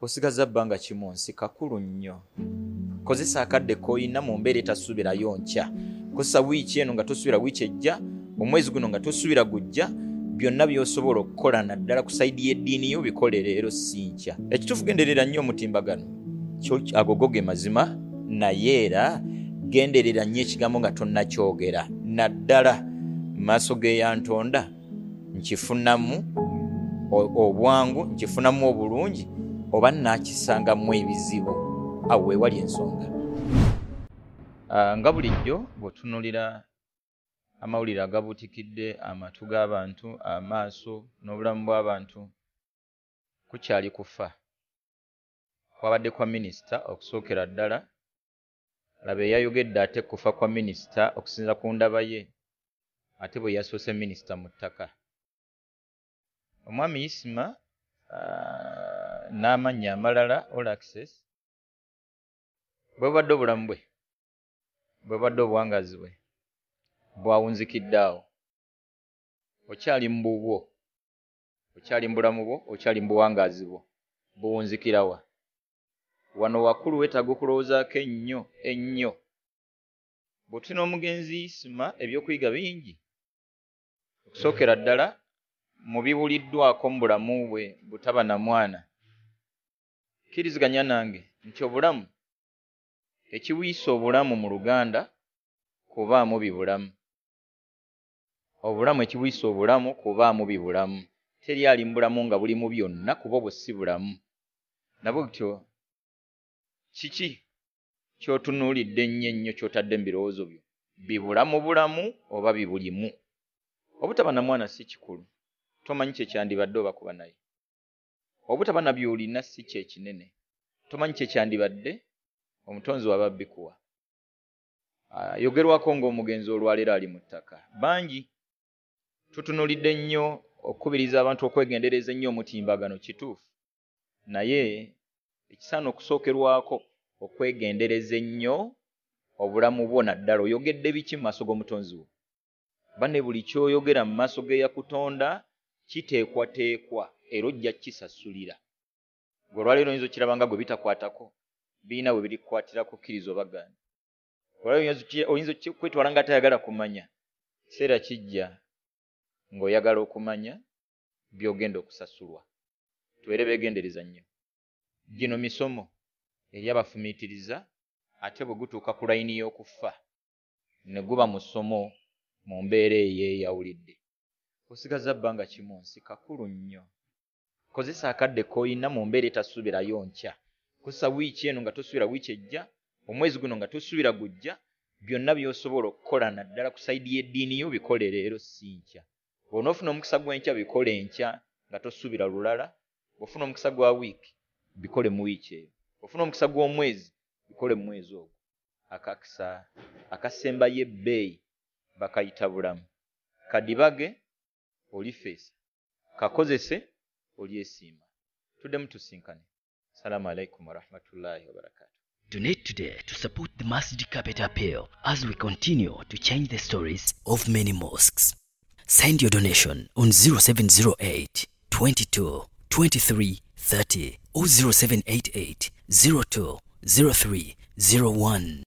osigaza bbanga kimu nsi kakulu nnyo. Kozesa akadde koyina mu mbeera etasuubirayo nkya. Kozesa wiiki eno nga tosuubira wiiki ejja, omwezi guno nga tosuubira gujja, byonna by'osobola okukola naddala ku sayidi y'eddiini yo bikole leero si nkya. Ekituufu genderera nnyo omutimbagano. Agogo ge mazima, naye era genderera nnyo ekigambo nga tonnakyogera. Naddala maaso g'eyantonda nkifunamu obwangu, nkifunamu obulungi, oba naakisangamu ebizibu. Awo wewali ensonga. Nga bulijjo bw'otunuulira amawulire agabuutikidde amatu g'abantu, amaaso n'obulamu bw'abantu, kukyali kufa. Kwabadde kwa minisita okusookera ddala, laba eyayogedde ate kufa kwa minisita okusinza ku ndaba ye, ate bwe yasoose minisita mu ttaka. Omwami Isima n'amannya amalala all access, bwe bubadde obulamu bwe, bwe bubadde obuwangazi bwe, bwawunzikidde awo. Okyali mu bubwo, okyali mu bulamu bwo, okyali mu buwangazi bwo, buwunzikira wa? Wano wakulu weetaaga okulowoozaako ennyo ennyo. Bw'otuna omugenzi Isima ebyokuyiga bingi. Okusookera ddala mu bibuliddwako mu bulamu bwe butaba na mwana. Kkiriziganya nange nti obulamu, ekiwiisa obulamu mu Luganda kubaamu bibulamu. Obulamu ekiwiisa obulamu kubaamu bibulamu. Teri ali mu bulamu nga bulimu byonna kuba obwo si bulamu. Nabwe kityo kiki ky'otunuulidde ennyo ennyo ky'otadde mu birowoozo byo? Bibulamu bulamu oba bibulimu? Obutaba na mwana si kikulu. Tomanyi kye kyandibadde oba kuba naye. Obutaba na by'olina si kye kinene. Tomanyi kye kyandibadde omutonzi w'ababbi kuwa. Yogerwako ng'omugenzi olwaleero ali mu ttaka. Bangi tutunuulidde nnyo okukubiriza abantu okwegendereza ennyo omutimbagano, kituufu. Naye ekisaana okusookerwako okwegendereza ennyo obulamu bwo naddala. Oyogedde biki mu maaso g'omutonzi wo? Banne buli ky'oyogera mu maaso g'eyakutonda kiteekwateekwa era ojja kisasulira. Gwe olwaleero oyinza okiraba nga gwe bitakwatako, birina bwe birikukwatirako, kkiriza oba gaana. Oyinza okwetwala nga tayagala kumanya. Kiseera kijja ng'oyagala okumanya by'ogenda okusasulwa. Tubeere beegendereza nnyo. Gino misomo eri abafumiitiriza, ate bwe gutuuka ku layini y'okufa ne guba musomo mu mbeera eyeeyawulidde. Osigaza bbanga kimu nsi kakulu nnyo. Kozesa akadde koyina mu mbeera etasuubirayo nkya. Kozesa wiiki eno nga tosuubira wiiki ejja, omwezi guno nga tosuubira gujja, byonna by'osobola okukola naddala ku sayidi y'eddiini yo bikole leero si nkya. Bw'onoofuna omukisa gw'enkya bikole enkya nga tosuubira lulala. Bw'ofuna omukisa gwa wiiki bikole mu wiiki eyo. Bw'ofuna omukisa gw'omwezi bikole mu mwezi ogwo. Akakisa akasembayo ebbeeyi bakayita bulamu. Kadibage olifeesa, kakozese olyesiima. Tuddemu tusinkane. Assalamu alaikum warahmatullahi wabarakatuh. Donate today to support the Masjid Carpet Appeal as we continue to change the stories of many mosques. Send your donation on 0708 22 23 30 or 0788 02 03 01.